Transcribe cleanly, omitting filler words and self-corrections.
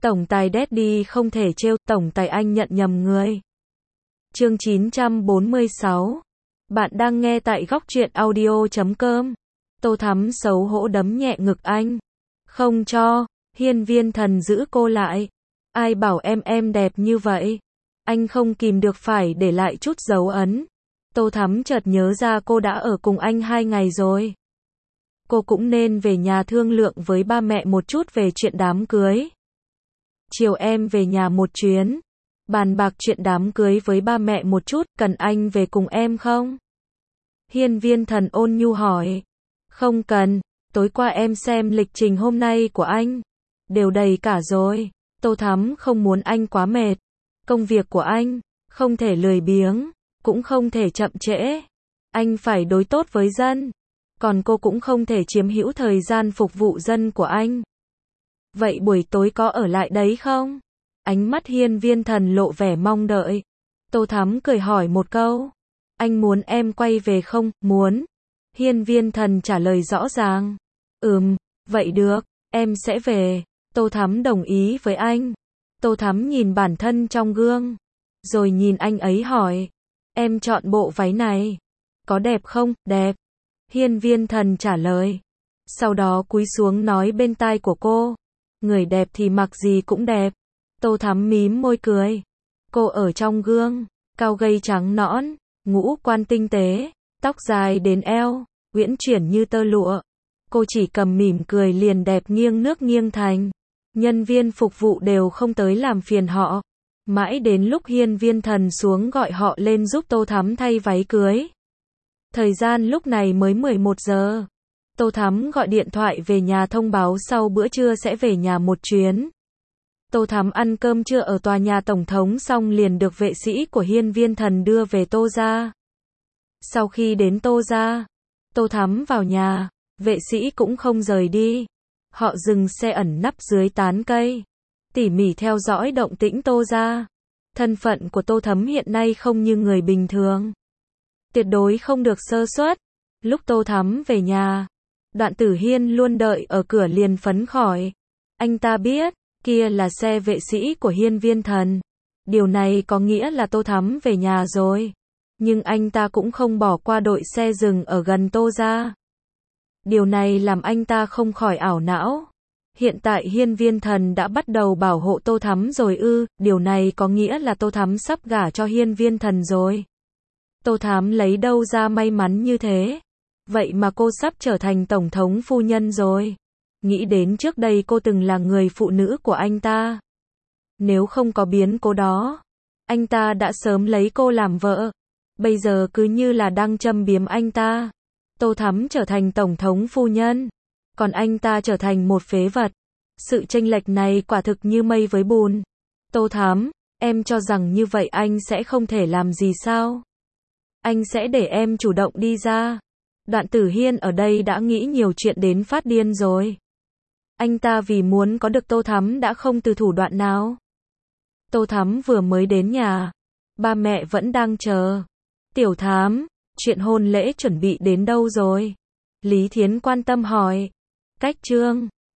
Tổng tài Daddy không thể trêu, tổng tài anh nhận nhầm người. Chương 946. Bạn đang nghe tại góc truyện audio.com. Tô Thắm xấu hổ đấm nhẹ ngực anh. Không cho, Hiên Viên Thần giữ cô lại. Ai bảo em đẹp như vậy? Anh không kìm được phải để lại chút dấu ấn. Tô Thắm chợt nhớ ra cô đã ở cùng anh 2 ngày rồi. Cô cũng nên về nhà thương lượng với ba mẹ một chút về chuyện đám cưới. Chiều em về nhà một chuyến, bàn bạc chuyện đám cưới với ba mẹ một chút, cần anh về cùng em không? Hiên Viên Thần ôn nhu hỏi. Không cần, tối qua em xem lịch trình hôm nay của anh, đều đầy cả rồi. Tô Thắm không muốn anh quá mệt. Công việc của anh, không thể lười biếng, cũng không thể chậm trễ. Anh phải đối tốt với dân. Còn cô cũng không thể chiếm hữu thời gian phục vụ dân của anh. Vậy buổi tối có ở lại đấy không? Ánh mắt Hiên Viên Thần lộ vẻ mong đợi. Tô Thắm cười hỏi một câu. Anh muốn em quay về không? Muốn. Hiên Viên Thần trả lời rõ ràng. Vậy được, em sẽ về. Tô Thắm đồng ý với anh. Tô Thắm nhìn bản thân trong gương, rồi nhìn anh ấy hỏi. Em chọn bộ váy này, có đẹp không? Đẹp. Hiên Viên Thần trả lời. Sau đó cúi xuống nói bên tai của cô. Người đẹp thì mặc gì cũng đẹp. Tô Thắm mím môi cười. Cô ở trong gương, cao gầy trắng nõn, ngũ quan tinh tế, tóc dài đến eo, uyển chuyển như tơ lụa. Cô chỉ cầm mỉm cười liền đẹp nghiêng nước nghiêng thành. Nhân viên phục vụ đều không tới làm phiền họ. Mãi đến lúc Hiên Viên Thần xuống gọi họ lên giúp Tô Thắm thay váy cưới. Thời gian lúc này mới 11 giờ. Tô Thắm gọi điện thoại về nhà thông báo sau bữa trưa sẽ về nhà một chuyến. Tô Thắm ăn cơm trưa ở tòa nhà tổng thống xong liền được vệ sĩ của Hiên Viên Thần đưa về Tô gia. Sau khi đến Tô gia, Tô Thắm vào nhà, vệ sĩ cũng không rời đi. Họ dừng xe ẩn nấp dưới tán cây, tỉ mỉ theo dõi động tĩnh Tô gia. Thân phận của Tô Thắm hiện nay không như người bình thường. Tuyệt đối không được sơ suất. Lúc Tô Thắm về nhà, Đoạn Tử Hiên luôn đợi ở cửa liền phấn khởi. Anh ta biết, kia là xe vệ sĩ của Hiên Viên Thần. Điều này có nghĩa là Tô Thắm về nhà rồi. Nhưng anh ta cũng không bỏ qua đội xe dừng ở gần Tô gia. Điều này làm anh ta không khỏi ảo não. Hiện tại Hiên Viên Thần đã bắt đầu bảo hộ Tô Thắm rồi ư? Điều này có nghĩa là Tô Thắm sắp gả cho Hiên Viên Thần rồi. Tô Thắm lấy đâu ra may mắn như thế? Vậy mà cô sắp trở thành tổng thống phu nhân rồi. Nghĩ đến trước đây cô từng là người phụ nữ của anh ta. Nếu không có biến cố đó, anh ta đã sớm lấy cô làm vợ. Bây giờ cứ như là đang châm biếm anh ta. Tô Thắm trở thành tổng thống phu nhân, còn anh ta trở thành một phế vật. Sự chênh lệch này quả thực như mây với bùn. Tô Thắm, em cho rằng như vậy anh sẽ không thể làm gì sao? Anh sẽ để em chủ động đi ra. Đoạn Tử Hiên ở đây đã nghĩ nhiều chuyện đến phát điên rồi. Anh ta vì muốn có được Tô Thắm đã không từ thủ đoạn nào. Tô Thắm vừa mới đến nhà, ba mẹ vẫn đang chờ. Tiểu Thắm, chuyện hôn lễ chuẩn bị đến đâu rồi? Lý Thiến quan tâm hỏi. Cách chương